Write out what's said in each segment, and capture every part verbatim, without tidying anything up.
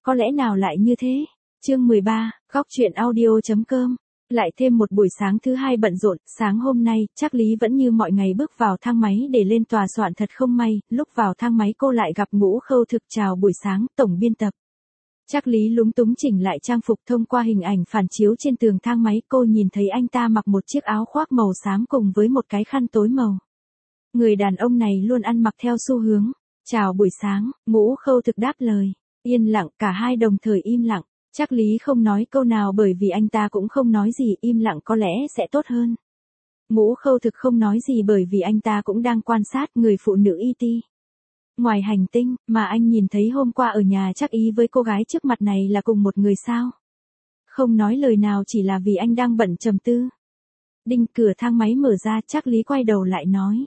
có lẽ nào lại như thế? Chương mười ba, góc truyện audio.com. Lại thêm một buổi sáng thứ hai bận rộn, sáng hôm nay, Trác Lý vẫn như mọi ngày bước vào thang máy để lên tòa soạn thật không may, lúc vào thang máy cô lại gặp Ngũ Khâu Thực. Chào buổi sáng, tổng biên tập. Trác Lý lúng túng chỉnh lại trang phục thông qua hình ảnh phản chiếu trên tường thang máy, cô nhìn thấy anh ta mặc một chiếc áo khoác màu xám cùng với một cái khăn tối màu. Người đàn ông này luôn ăn mặc theo xu hướng. Chào buổi sáng, Ngũ Khâu Thực đáp lời. Yên lặng, cả hai đồng thời im lặng. Trác Lý không nói câu nào bởi vì anh ta cũng không nói gì, im lặng có lẽ sẽ tốt hơn. Ngũ Khâu Thực không nói gì bởi vì anh ta cũng đang quan sát người phụ nữ i tê. Ngoài hành tinh, mà anh nhìn thấy hôm qua ở nhà Trác Ý với cô gái trước mặt này là cùng một người sao? Không nói lời nào chỉ là vì anh đang bận trầm tư. Đinh, cửa thang máy mở ra, Trác Lý quay đầu lại nói.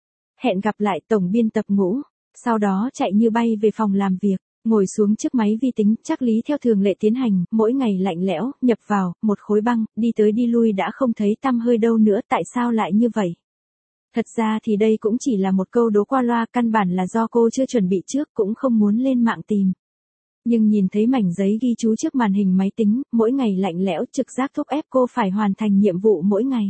Hẹn gặp lại tổng biên tập Ngũ. Sau đó chạy như bay về phòng làm việc. Ngồi xuống trước máy vi tính, Trác Lý theo thường lệ tiến hành, mỗi ngày lạnh lẽo, nhập vào, một khối băng, đi tới đi lui đã không thấy tăm hơi đâu nữa, tại sao lại như vậy? Thật ra thì đây cũng chỉ là một câu đố qua loa, căn bản là do cô chưa chuẩn bị trước, cũng không muốn lên mạng tìm. Nhưng nhìn thấy mảnh giấy ghi chú trước màn hình máy tính, mỗi ngày lạnh lẽo, trực giác thúc ép cô phải hoàn thành nhiệm vụ mỗi ngày.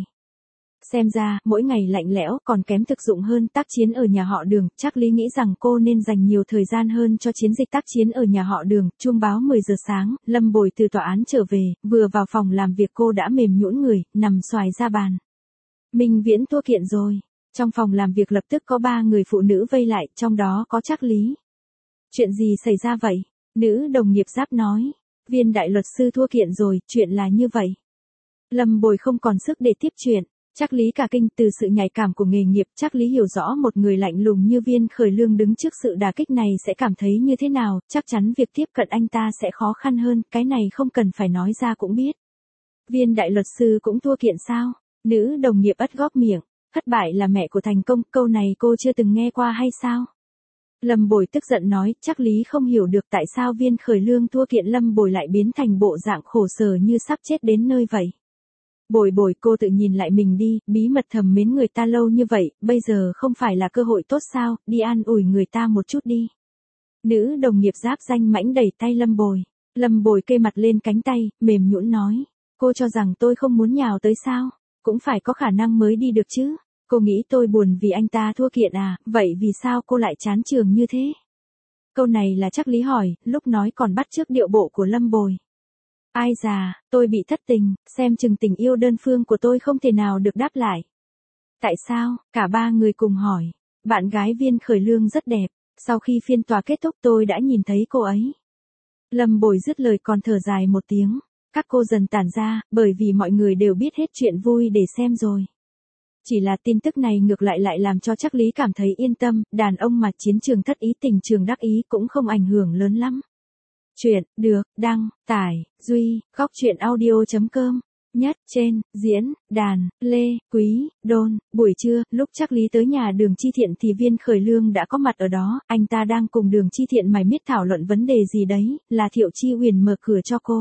Xem ra, mỗi ngày lạnh lẽo còn kém thực dụng hơn tác chiến ở nhà họ Đường. Trác Lý nghĩ rằng cô nên dành nhiều thời gian hơn cho chiến dịch tác chiến ở nhà họ Đường. Chuông báo mười giờ sáng, Lâm Bồi từ tòa án trở về, vừa vào phòng làm việc cô đã mềm nhũn người, nằm xoài ra bàn. Minh Viễn thua kiện rồi. Trong phòng làm việc lập tức có ba người phụ nữ vây lại, trong đó có Trác Lý. Chuyện gì xảy ra vậy? Nữ đồng nghiệp Giáp nói. Viên đại luật sư thua kiện rồi, chuyện là như vậy. Lâm Bồi không còn sức để tiếp chuyện. Trác Lý cả kinh, từ sự nhạy cảm của nghề nghiệp, Trác Lý hiểu rõ một người lạnh lùng như Viên Khởi Lương đứng trước sự đả kích này sẽ cảm thấy như thế nào, chắc chắn việc tiếp cận anh ta sẽ khó khăn hơn, cái này không cần phải nói ra cũng biết. Viên đại luật sư cũng thua kiện sao? Nữ đồng nghiệp ất góp miệng, thất bại là mẹ của thành công, câu này cô chưa từng nghe qua hay sao? Lâm Bồi tức giận nói, Trác Lý không hiểu được tại sao Viên Khởi Lương thua kiện Lâm Bồi lại biến thành bộ dạng khổ sở như sắp chết đến nơi vậy. Bồi bồi, cô tự nhìn lại mình đi, bí mật thầm mến người ta lâu như vậy, bây giờ không phải là cơ hội tốt sao, đi an ủi người ta một chút đi. Nữ đồng nghiệp Giáp danh mãnh đẩy tay Lâm Bồi. Lâm Bồi kê mặt lên cánh tay, mềm nhũn nói. Cô cho rằng tôi không muốn nhào tới sao? Cũng phải có khả năng mới đi được chứ. Cô nghĩ tôi buồn vì anh ta thua kiện à, vậy vì sao cô lại chán trường như thế? Câu này là Trác Lý hỏi, lúc nói còn bắt chước điệu bộ của Lâm Bồi. Ai già, tôi bị thất tình, xem chừng tình yêu đơn phương của tôi không thể nào được đáp lại. Tại sao? Cả ba người cùng hỏi. Bạn gái Viên Khởi Lương rất đẹp, sau khi phiên tòa kết thúc tôi đã nhìn thấy cô ấy. Lâm Bồi dứt lời còn thở dài một tiếng. Các cô dần tản ra, bởi vì mọi người đều biết hết chuyện vui để xem rồi. Chỉ là tin tức này ngược lại lại làm cho Trác Lý cảm thấy yên tâm, đàn ông mà chiến trường thất ý tình trường đắc ý cũng không ảnh hưởng lớn lắm. Chuyện, được, đăng, tải, duy, góc truyện audio.com. Nhất, trên, diễn, đàn, Lê, Quý, Đôn. Buổi trưa, lúc Trác Lý tới nhà Đường Chi Thiện thì Viên Khởi Lương đã có mặt ở đó, anh ta đang cùng Đường Chi Thiện mải miết thảo luận vấn đề gì đấy, là Thiệu Chi Huyền mở cửa cho cô.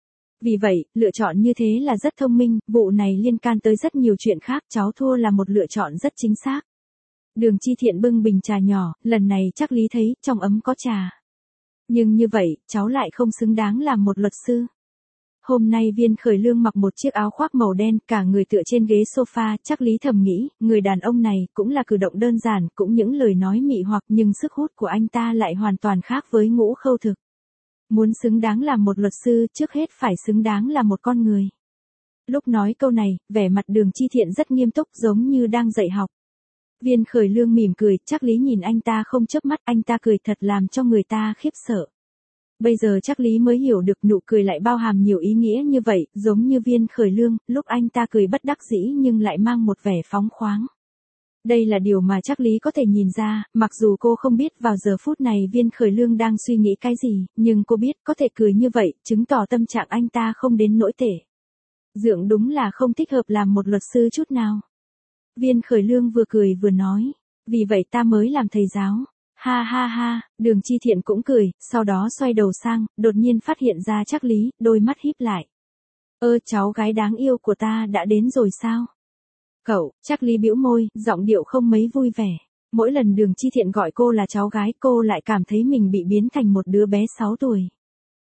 Vì vậy, lựa chọn như thế là rất thông minh, vụ này liên can tới rất nhiều chuyện khác, cháu thua là một lựa chọn rất chính xác. Đường Chi Thiện bưng bình trà nhỏ, lần này Trác Lý thấy, trong ấm có trà. Nhưng như vậy, cháu lại không xứng đáng làm một luật sư. Hôm nay Viên Khởi Lương mặc một chiếc áo khoác màu đen, cả người tựa trên ghế sofa, Trác Lý thầm nghĩ, người đàn ông này cũng là cử động đơn giản, cũng những lời nói mị hoặc nhưng sức hút của anh ta lại hoàn toàn khác với Ngũ Khâu Thực. Muốn xứng đáng làm một luật sư, trước hết phải xứng đáng là một con người. Lúc nói câu này, vẻ mặt Đường Chi Thiện rất nghiêm túc giống như đang dạy học. Viên Khởi Lương mỉm cười, Trác Lý nhìn anh ta không chớp mắt, anh ta cười thật làm cho người ta khiếp sợ. Bây giờ Trác Lý mới hiểu được nụ cười lại bao hàm nhiều ý nghĩa như vậy, giống như Viên Khởi Lương, lúc anh ta cười bất đắc dĩ nhưng lại mang một vẻ phóng khoáng. Đây là điều mà Trác Lý có thể nhìn ra, mặc dù cô không biết vào giờ phút này Viên Khởi Lương đang suy nghĩ cái gì, nhưng cô biết có thể cười như vậy, chứng tỏ tâm trạng anh ta không đến nỗi tệ. Dượng đúng là không thích hợp làm một luật sư chút nào. Viên Khởi Lương vừa cười vừa nói, vì vậy ta mới làm thầy giáo. Ha ha ha, Đường Chi Thiện cũng cười, sau đó xoay đầu sang, đột nhiên phát hiện ra Trác Lý, đôi mắt híp lại. Ơ, cháu gái đáng yêu của ta đã đến rồi sao? Cậu, Trác Lý bĩu môi, giọng điệu không mấy vui vẻ. Mỗi lần Đường Chi Thiện gọi cô là cháu gái, cô lại cảm thấy mình bị biến thành một đứa bé sáu tuổi.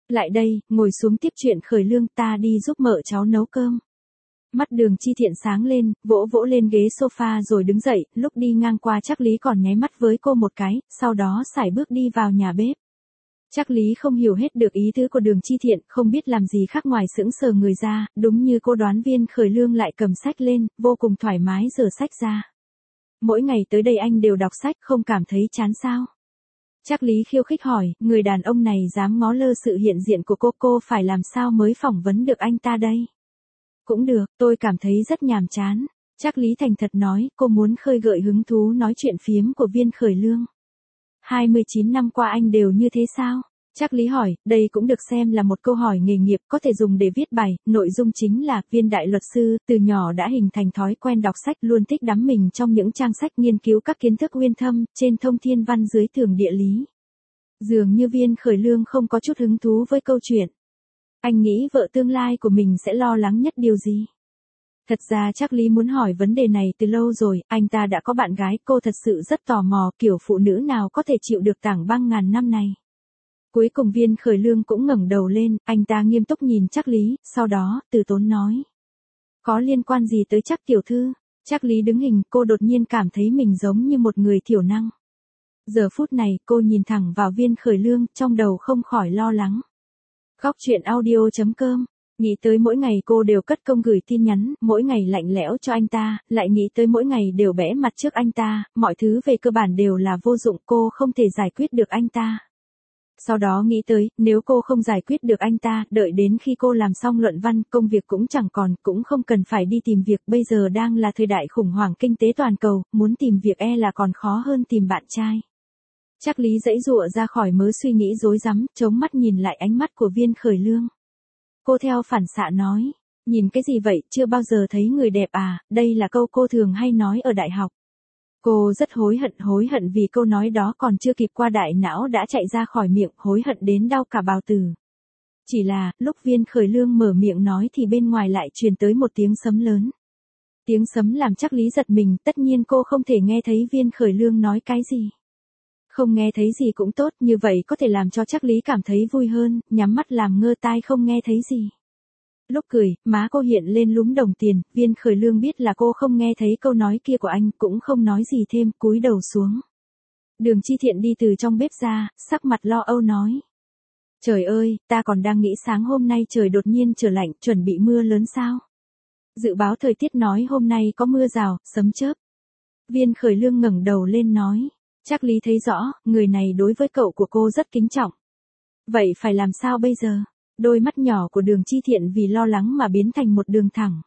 Lại đây, ngồi xuống tiếp chuyện Khởi Lương, ta đi giúp mợ cháu nấu cơm. Mắt Đường Chi Thiện sáng lên, vỗ vỗ lên ghế sofa rồi đứng dậy, lúc đi ngang qua Trác Lý còn nháy mắt với cô một cái, sau đó sải bước đi vào nhà bếp. Trác Lý không hiểu hết được ý tứ của Đường Chi Thiện, không biết làm gì khác ngoài sững sờ người ra, đúng như cô đoán Viên Khởi Lương lại cầm sách lên, vô cùng thoải mái giở sách ra. Mỗi ngày tới đây anh đều đọc sách, không cảm thấy chán sao? Trác Lý khiêu khích hỏi, người đàn ông này dám ngó lơ sự hiện diện của cô, cô phải làm sao mới phỏng vấn được anh ta đây? Cũng được, tôi cảm thấy rất nhàm chán. Trác Lý thành thật nói, cô muốn khơi gợi hứng thú nói chuyện phiếm của Viên Khởi Lương. hai mươi chín năm qua anh đều như thế sao? Trác Lý hỏi, đây cũng được xem là một câu hỏi nghề nghiệp có thể dùng để viết bài, nội dung chính là, Viên đại luật sư, từ nhỏ đã hình thành thói quen đọc sách, luôn thích đắm mình trong những trang sách nghiên cứu các kiến thức uyên thâm, trên thông thiên văn dưới tường địa lý. Dường như Viên Khởi Lương không có chút hứng thú với câu chuyện. Anh nghĩ vợ tương lai của mình sẽ lo lắng nhất điều gì? Thật ra Trác Lý muốn hỏi vấn đề này từ lâu rồi, anh ta đã có bạn gái, cô thật sự rất tò mò kiểu phụ nữ nào có thể chịu được tảng băng ngàn năm này. Cuối cùng Viên Khởi Lương cũng ngẩng đầu lên, anh ta nghiêm túc nhìn Trác Lý, sau đó, từ tốn nói. Có liên quan gì tới Trác tiểu thư? Trác Lý đứng hình, cô đột nhiên cảm thấy mình giống như một người thiểu năng. Giờ phút này, cô nhìn thẳng vào Viên Khởi Lương, trong đầu không khỏi lo lắng. Góc truyện audio chấm com. Nghĩ tới mỗi ngày cô đều cất công gửi tin nhắn, mỗi ngày lạnh lẽo cho anh ta, lại nghĩ tới mỗi ngày đều bẽ mặt trước anh ta, mọi thứ về cơ bản đều là vô dụng, cô không thể giải quyết được anh ta. Sau đó nghĩ tới, nếu cô không giải quyết được anh ta, đợi đến khi cô làm xong luận văn, công việc cũng chẳng còn, cũng không cần phải đi tìm việc, bây giờ đang là thời đại khủng hoảng kinh tế toàn cầu, muốn tìm việc e là còn khó hơn tìm bạn trai. Trác Lý giãy giụa ra khỏi mớ suy nghĩ rối rắm, chống mắt nhìn lại ánh mắt của Viên Khởi Lương. Cô theo phản xạ nói, nhìn cái gì vậy, chưa bao giờ thấy người đẹp à, đây là câu cô thường hay nói ở đại học. Cô rất hối hận hối hận vì câu nói đó còn chưa kịp qua đại não đã chạy ra khỏi miệng, hối hận đến đau cả bào tử. Chỉ là, lúc Viên Khởi Lương mở miệng nói thì bên ngoài lại truyền tới một tiếng sấm lớn. Tiếng sấm làm Trác Lý giật mình, tất nhiên cô không thể nghe thấy Viên Khởi Lương nói cái gì. Không nghe thấy gì cũng tốt, như vậy có thể làm cho Trác Lý cảm thấy vui hơn, nhắm mắt làm ngơ tai không nghe thấy gì. Lúc cười, má cô hiện lên lúm đồng tiền, Viên Khởi Lương biết là cô không nghe thấy câu nói kia của anh, cũng không nói gì thêm, cúi đầu xuống. Đường Chi Thiện đi từ trong bếp ra, sắc mặt lo âu nói. Trời ơi, ta còn đang nghĩ sáng hôm nay trời đột nhiên trở lạnh, chuẩn bị mưa lớn sao? Dự báo thời tiết nói hôm nay có mưa rào, sấm chớp. Viên Khởi Lương ngẩng đầu lên nói. Trác Lý thấy rõ, người này đối với cậu của cô rất kính trọng. Vậy phải làm sao bây giờ? Đôi mắt nhỏ của Đường Chi Thiện vì lo lắng mà biến thành một đường thẳng.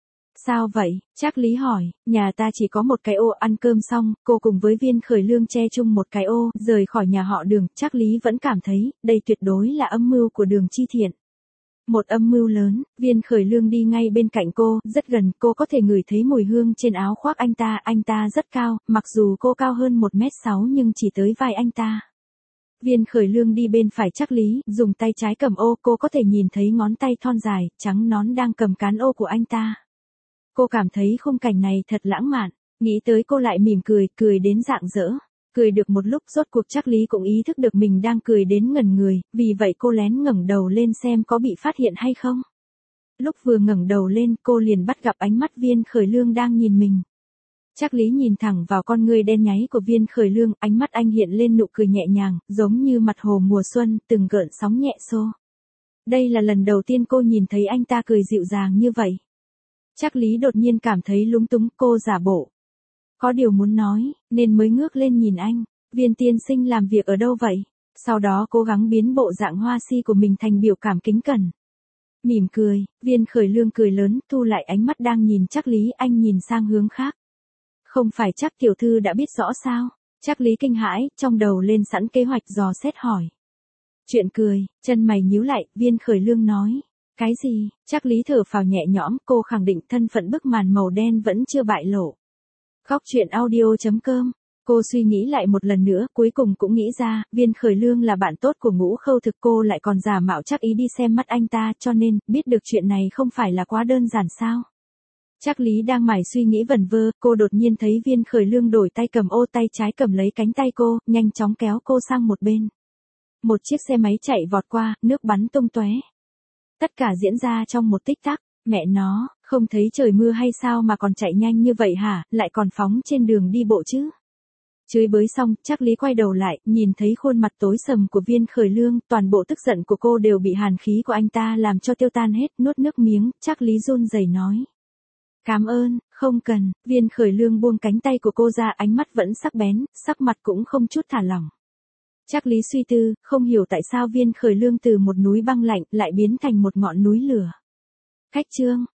Sao vậy? Trác Lý hỏi, nhà ta chỉ có một cái ô, ăn cơm xong, cô cùng với Viên Khởi Lương che chung một cái ô, rời khỏi nhà họ Đường, Trác Lý vẫn cảm thấy, đây tuyệt đối là âm mưu của Đường Chi Thiện. Một âm mưu lớn, Viên Khởi Lương đi ngay bên cạnh cô, rất gần, cô có thể ngửi thấy mùi hương trên áo khoác anh ta, anh ta rất cao, mặc dù cô cao hơn một mét sáu nhưng chỉ tới vai anh ta. Viên Khởi Lương đi bên phải Trác Lý, dùng tay trái cầm ô, cô có thể nhìn thấy ngón tay thon dài, trắng nõn đang cầm cán ô của anh ta. Cô cảm thấy khung cảnh này thật lãng mạn, nghĩ tới cô lại mỉm cười, cười đến rạng rỡ. Cười được một lúc rốt cuộc Trác Lý cũng ý thức được mình đang cười đến ngẩn người, vì vậy cô lén ngẩng đầu lên xem có bị phát hiện hay không. Lúc vừa ngẩng đầu lên cô liền bắt gặp ánh mắt Viên Khởi Lương đang nhìn mình. Trác Lý nhìn thẳng vào con ngươi đen nháy của Viên Khởi Lương, ánh mắt anh hiện lên nụ cười nhẹ nhàng, giống như mặt hồ mùa xuân, từng gợn sóng nhẹ xô. Đây là lần đầu tiên cô nhìn thấy anh ta cười dịu dàng như vậy. Trác Lý đột nhiên cảm thấy lúng túng, cô giả bộ. Có điều muốn nói, nên mới ngước lên nhìn anh. Viên tiên sinh làm việc ở đâu vậy? Sau đó cố gắng biến bộ dạng hoa si của mình thành biểu cảm kính cẩn. Mỉm cười, Viên Khởi Lương cười lớn, thu lại ánh mắt đang nhìn Trác Lý, anh nhìn sang hướng khác. Không phải Trác tiểu thư đã biết rõ sao? Trác Lý kinh hãi, trong đầu lên sẵn kế hoạch dò xét hỏi. Chuyện cười, chân mày nhíu lại, Viên Khởi Lương nói. Cái gì? Trác Lý thở phào nhẹ nhõm, cô khẳng định thân phận bức màn màu đen vẫn chưa bại lộ. Góc truyện audio chấm com. Cô suy nghĩ lại một lần nữa, cuối cùng cũng nghĩ ra, Viên Khởi Lương là bạn tốt của Ngũ Khâu Thực, cô lại còn giả mạo Trác ý đi xem mắt anh ta, cho nên, biết được chuyện này không phải là quá đơn giản sao? Trác Lý đang mải suy nghĩ vẩn vơ, cô đột nhiên thấy Viên Khởi Lương đổi tay cầm ô, tay trái cầm lấy cánh tay cô, nhanh chóng kéo cô sang một bên. Một chiếc xe máy chạy vọt qua, nước bắn tung tóe. Tất cả diễn ra trong một tích tắc, mẹ nó, không thấy trời mưa hay sao mà còn chạy nhanh như vậy hả, lại còn phóng trên đường đi bộ chứ. Chửi bới xong, Trác Lý quay đầu lại, nhìn thấy khuôn mặt tối sầm của Viên Khởi Lương, toàn bộ tức giận của cô đều bị hàn khí của anh ta làm cho tiêu tan hết, nuốt nước miếng, Trác Lý run rẩy nói. Cảm ơn, không cần, Viên Khởi Lương buông cánh tay của cô ra, ánh mắt vẫn sắc bén, sắc mặt cũng không chút thả lỏng. Trác Lý suy tư, không hiểu tại sao Viên Khởi Lương từ một núi băng lạnh lại biến thành một ngọn núi lửa. Khách trương,